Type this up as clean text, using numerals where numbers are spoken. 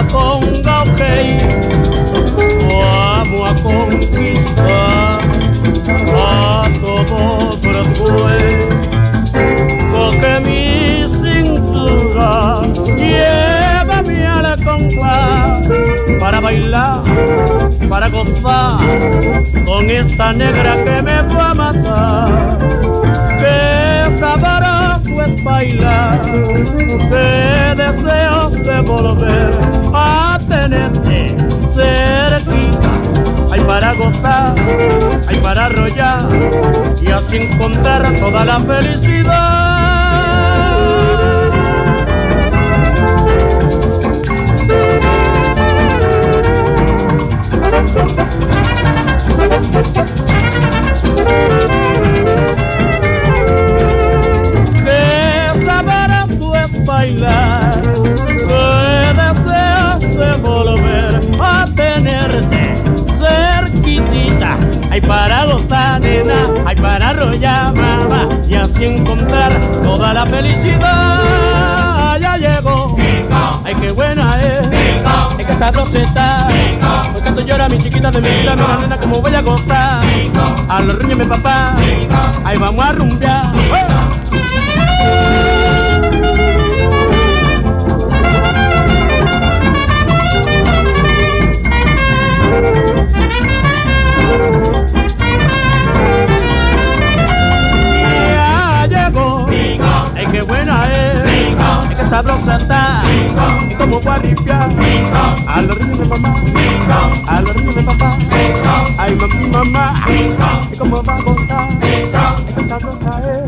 conga, ok, vamos a conquistar a todo Broadway. Coge mi cintura, llévame a la conga para bailar, para gozar con esta negra que me va a matar. Qué sabroso es bailar, qué deseo de volver a tenerte cerquita. Hay para gozar, hay para arrollar y así encontrar toda la felicidad. Qué sabroso es bailar, qué deseo de volver a tenerte cerquitita. Hay para gozar, nena, hay para arrollar, mamá, y así encontrar toda la felicidad. Ya llegó, ay qué buena es, ay qué sabrosa está. Hoy canto llora mi chiquita de mi vida, mira nena como voy a gozar. A los riños mi papá, ahí vamos a rumbear. Qué buena es que sabrosa está, y como voy a limpiar a los ríos de mamá, a los ríos de papá, ay mami mamá, y como va a gozar, que sabrosa es.